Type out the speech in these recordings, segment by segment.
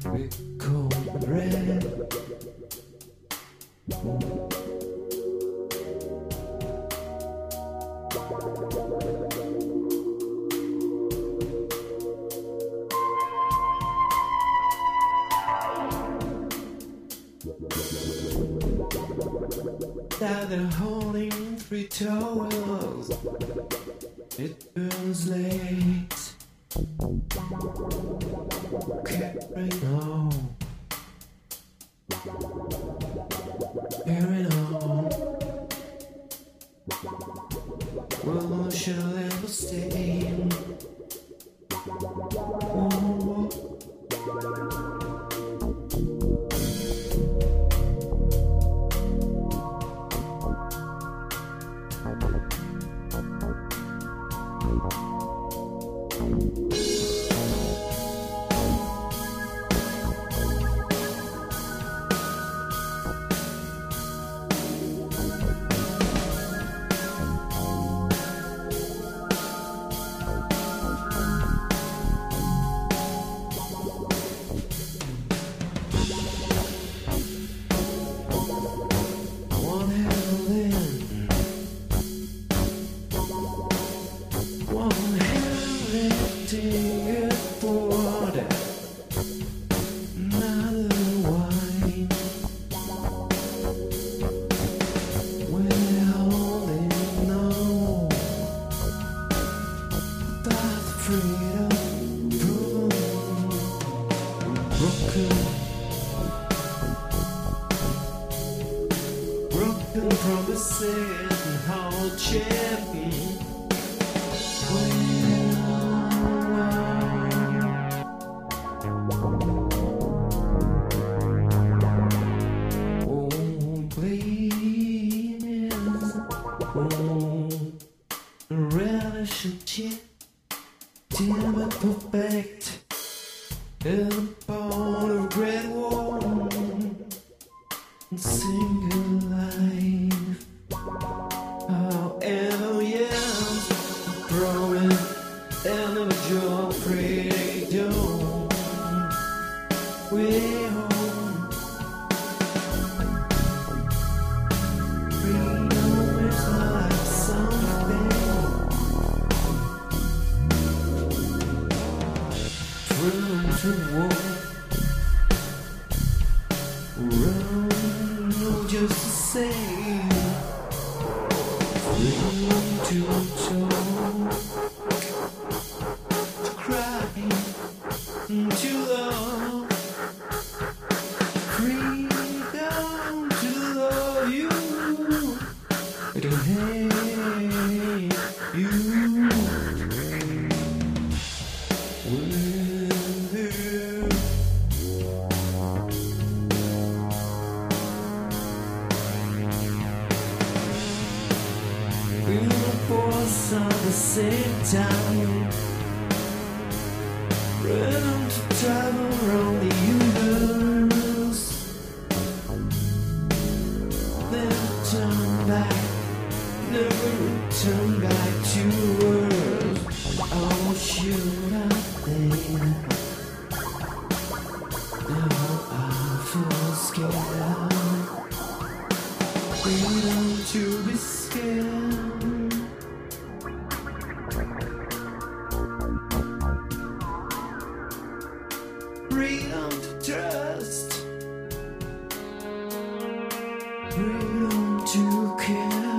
with cornbread. Now they're holding three towels. It burns late. Carrying on. Carrying on. Well, shall ever stay? Oh. Broken promises and hardship. Oh, please, oh, relationship, dim and perfect, and upon a great war, single life. However, yes, growing and a job freedom. Way home. Freedom is like something from to walk. Run just to say, freedom to talk, to cry, to love, freedom to love you, to hate you. Force at the same time, rhythm to travel around the universe. Never turn back, never return back to earth. Oh, should I think? Now I feel scared. Freedom to be scared. Freedom to trust, freedom to care.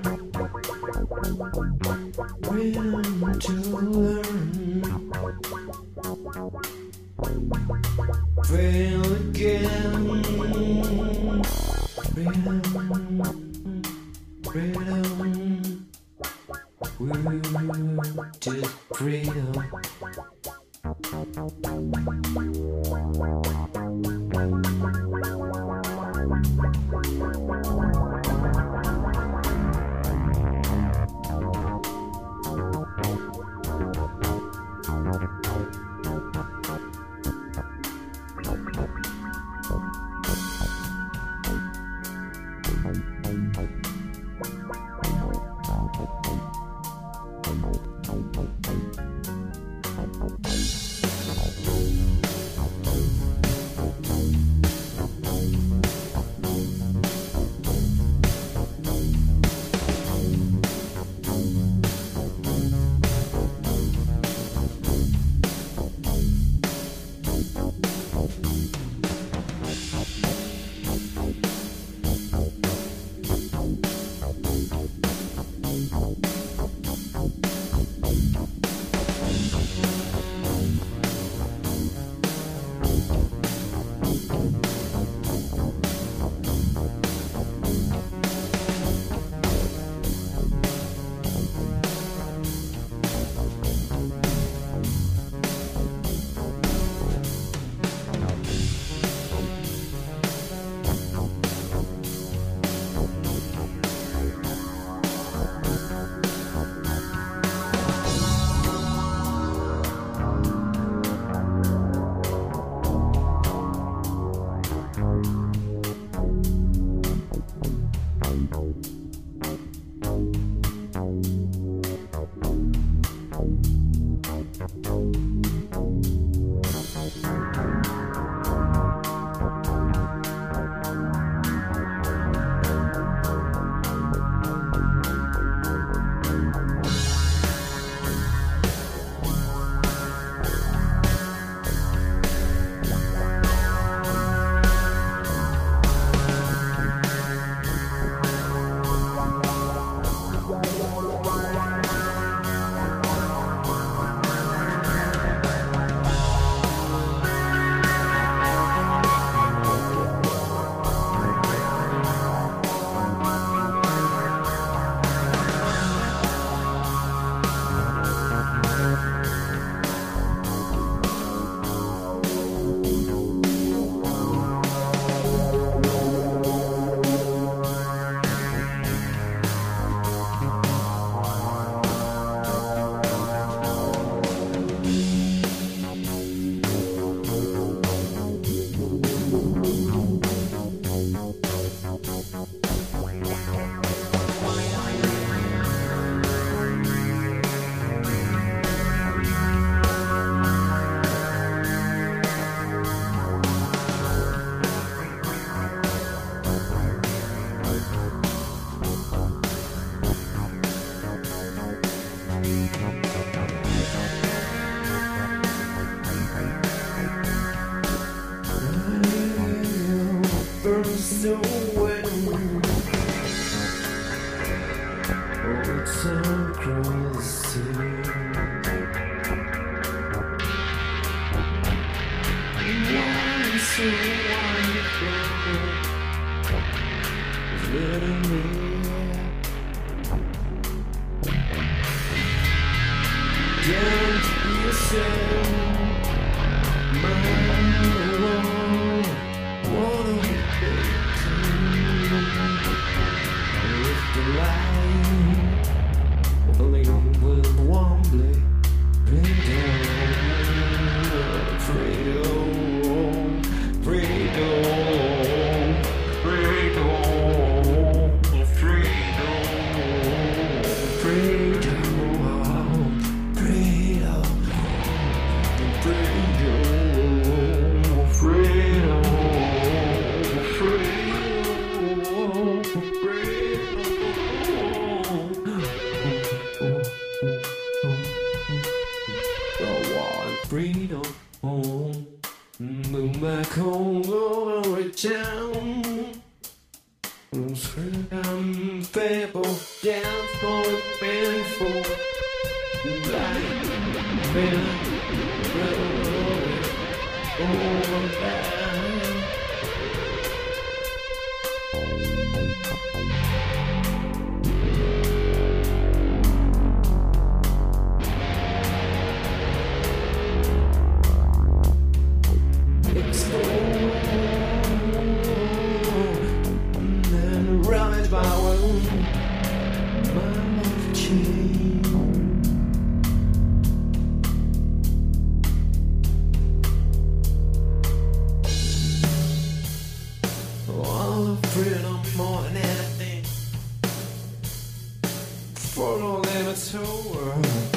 Freedom to learn. fail again. Freedom, freedom, we're just freedom. So when it's across the city, why so wonderful is letting me don't be yourself, my own, wanna be with the light, falling with warmly, freedom, freedom, freedom, freedom, freedom, freedom, freedom, freedom, freedom. Freedom, move back home, over town. I'm faithful, dance for the painful. Life, over there. Freedom more than anything. Follow them a tour.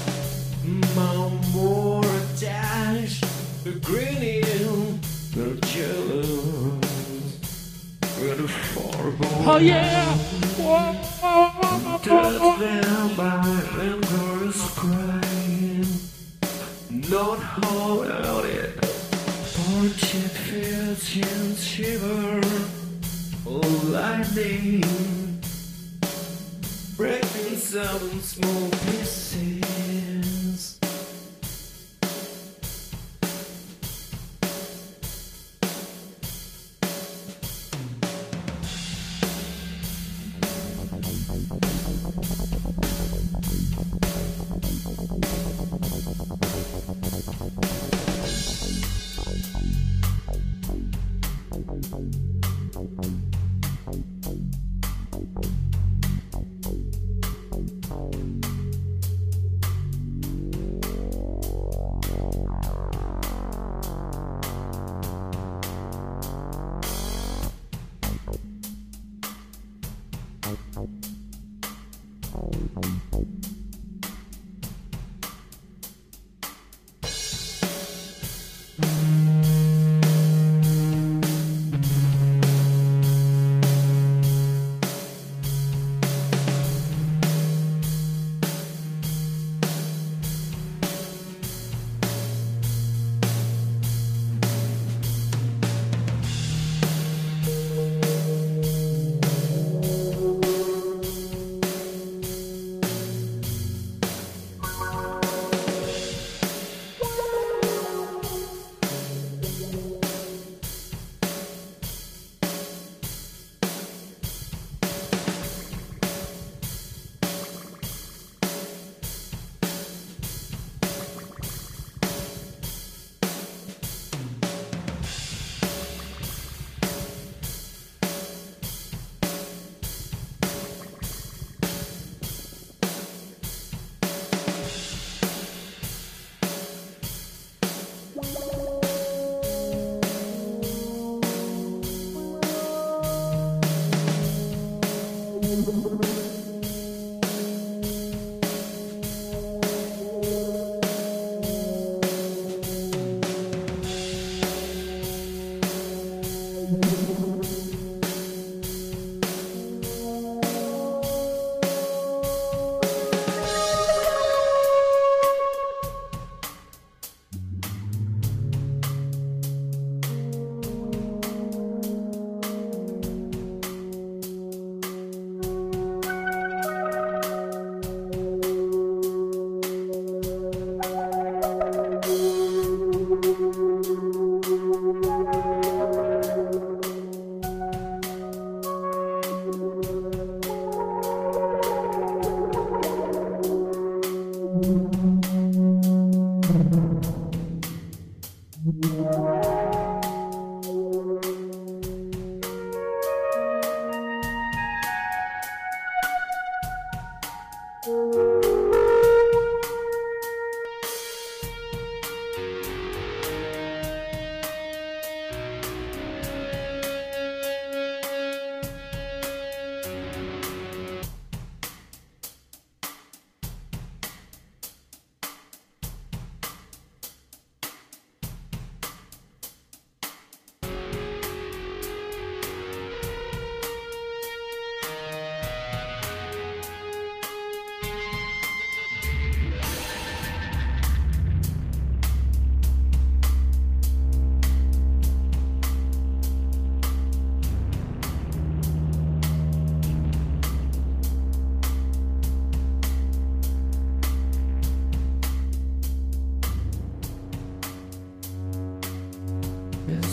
More a dash. The grinning, the jealous. We're the horrible. Oh yeah! Touched them by endless crying. Not hold out it. Portrait feels and shiver. Lightning breaking some small pieces.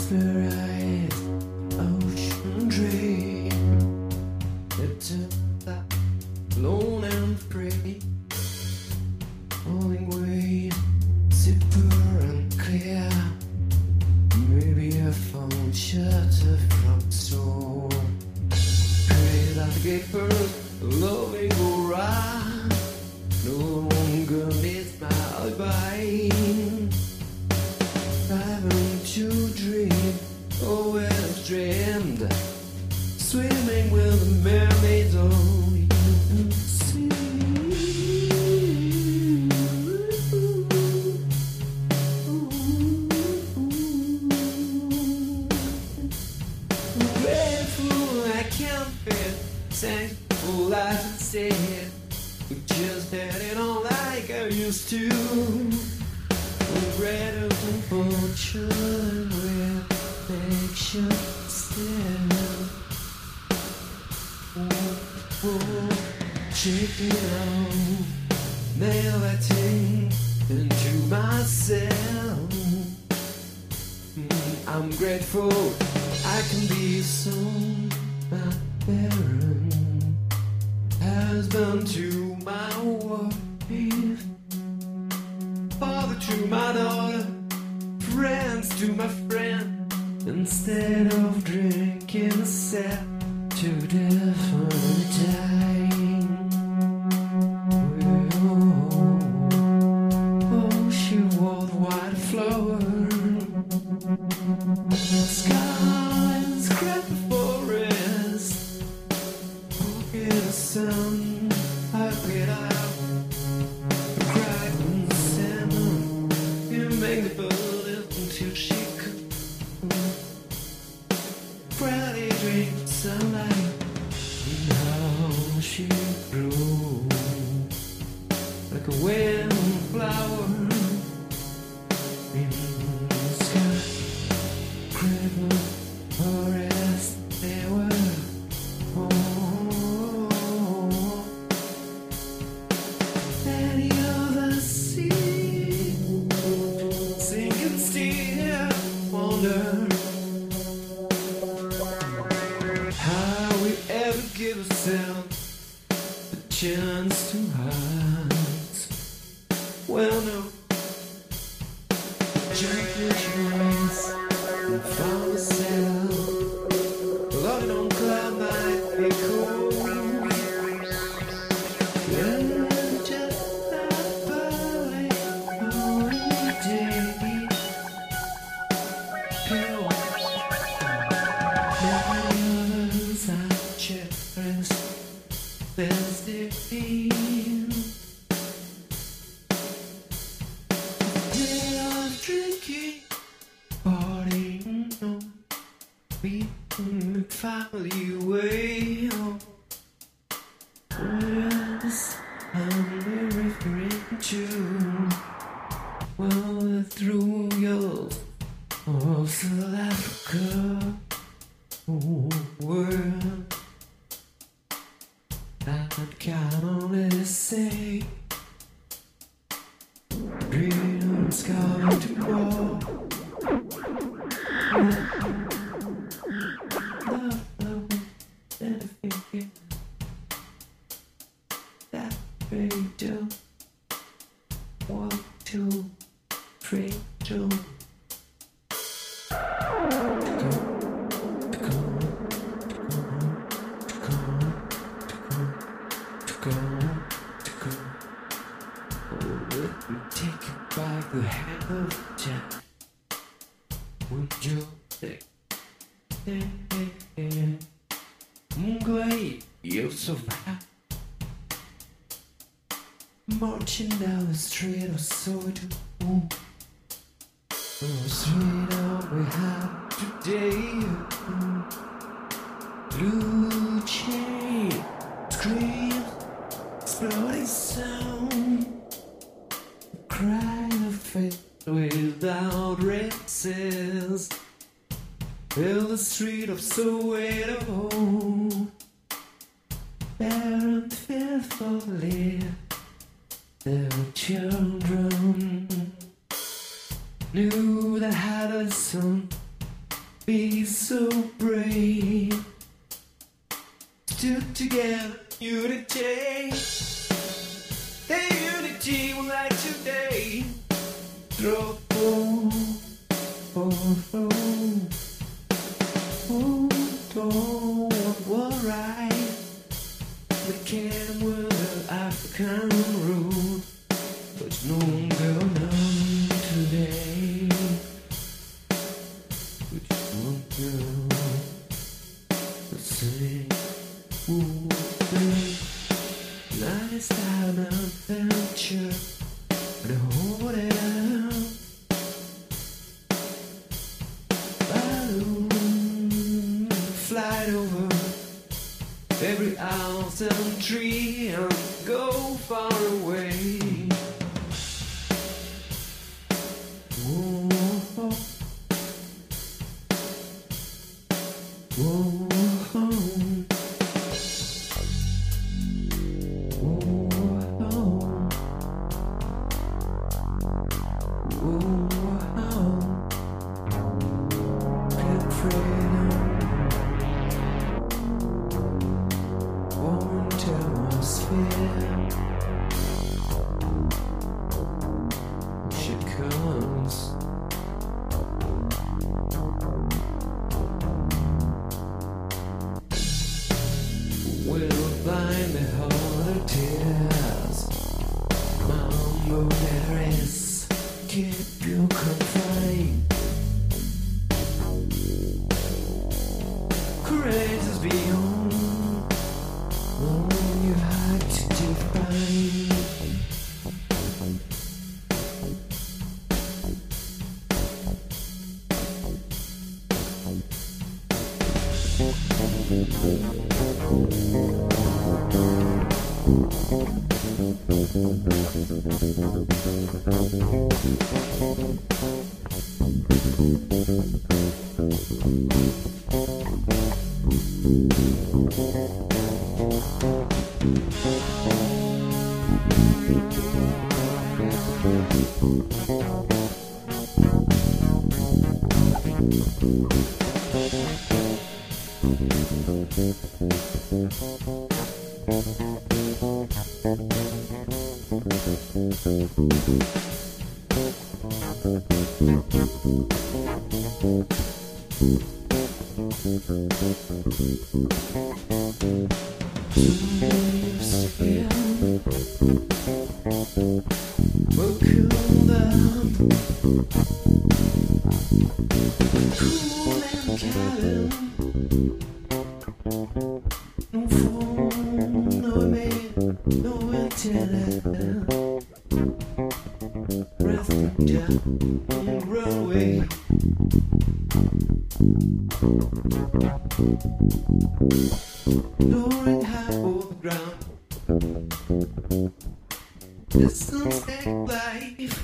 mesmerized ocean dream. It's alone and free, falling away, super and clear. Maybe I found shelter from the storm. Pray that the gatekeeper's loving aura no longer needs my alibi. Driving to dream, always dreamed, swimming with the mermaids on you see. Grateful I can't fit, thankful life instead. We just had it on like I used to. Grateful for children with affection still. Check it out, melting into myself. I'm grateful I can be so my parent, husband to my wife, father to my daughter, friends to my friend. Instead of drinking a sip to death or dying. Oh, she wore the white flower, sky scrap the forest, in the sun, I get out, cried in salmon, you make the bullet until she could. Friday drink sunlight, now she grew like a wildflower in the sky. River, forest, they were. Any other sea, sinking still, wonder how we ever give ourselves a chance to hide. Well, no, gently joys and found myself floating on cloud might be cold. There's the pain. Day of drinking, partying on, beating family way home. Words I'm referring to, well, through your South Africa world. I can only say freedom's coming to war. Love, anything that freedom, 1, 2, 3, 2. Let me take you by the hand of Jack. Would you say, Mungway, you survive. Marching down the street of Soweto. The street all we have today. Blue chain, scream, exploding sound. Cry of faith without races. Fill the street of Soweto. Parent faithfully, their children knew they had a son be so brave. Stood together, unity. The unity will light today. Drop, oh, oh, oh, oh, don't worry. We can with the African road, but no one going on today. Which one girl? Let's sing. Ooh, night is time adventure. The whole down balloon fly over every house and tree and go far away. Whoa, whoa, whoa. We'll find the harder tears. Mambo there is, keep you confined. Courage is beyond all you had to define. We'll cool down, cool and calm. No phone, no man, no antenna. Breath down and run away. Lowering high over the ground. Distance take life.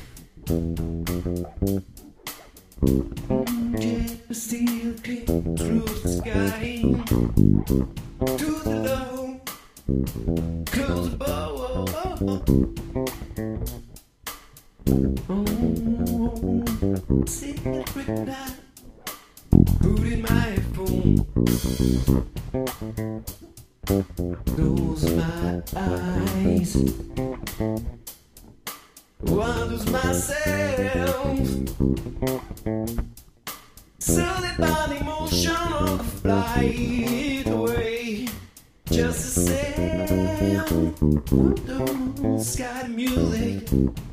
Jet steel kick through the sky. To the low, close the bow. Oh, secret night. Put in my phone. Close my eyes. Wonders myself. So that body motion on the flight away. Just the same. Sky music.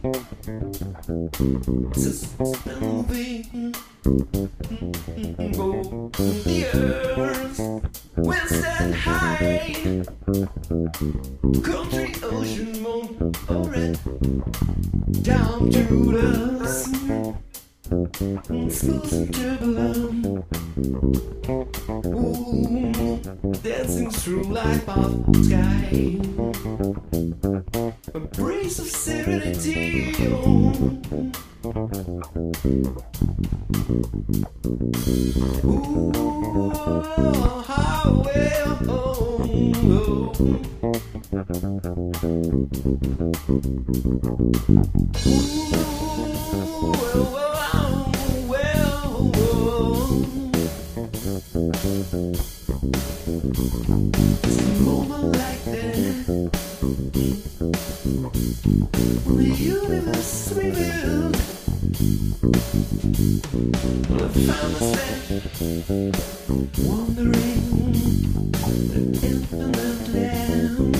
Suspending. Go the earth. We'll stand high. Country, ocean, moon, alright. Down to the sea. Smooth turbulent. Ooh, dancing through life of the sky. A breeze of serenity. Ooh, how well. Ooh, well. Well, I found myself wandering the infinite land,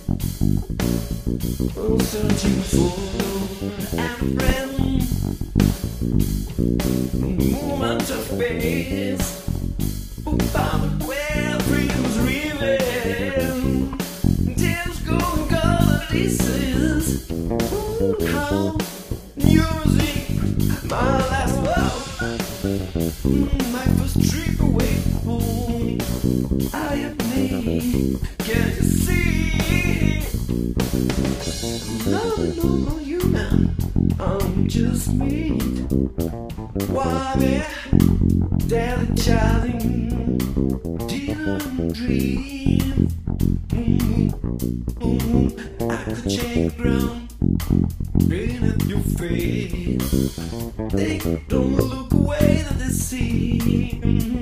oh, searching for a friend, moment of space, found where freedom's revealed. Tears go and color pieces. How music, my last love, my first trip away from home. I am me, can you see? Not a normal human, I'm just me. Why me? Daily charting, didn't dream. I could shake ground, rain at your face. They don't look away that they see.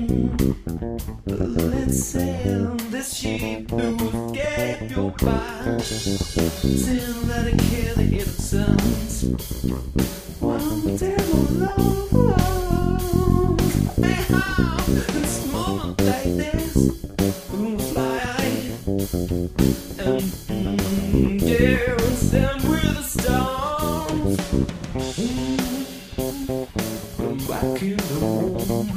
Let's sail this ship to escape your mind. Sail that I hear the innocence. One devil love. Hey, how in this moment like this, we'll fly and dance them with the stars. I'm back in the room.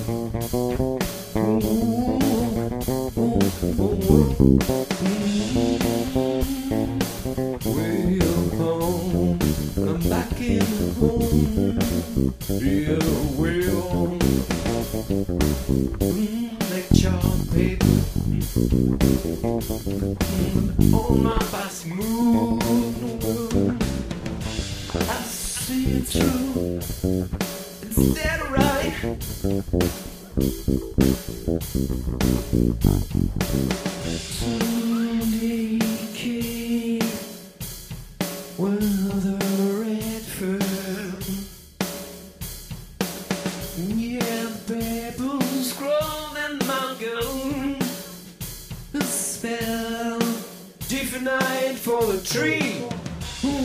Way home. I'm back in home. Yeah, way home. Like chart paper. On my body move. I see it through. It's dead right. Naked, well, the red fur. Yeah, pebbles grow and mango. The spell, different night for the tree.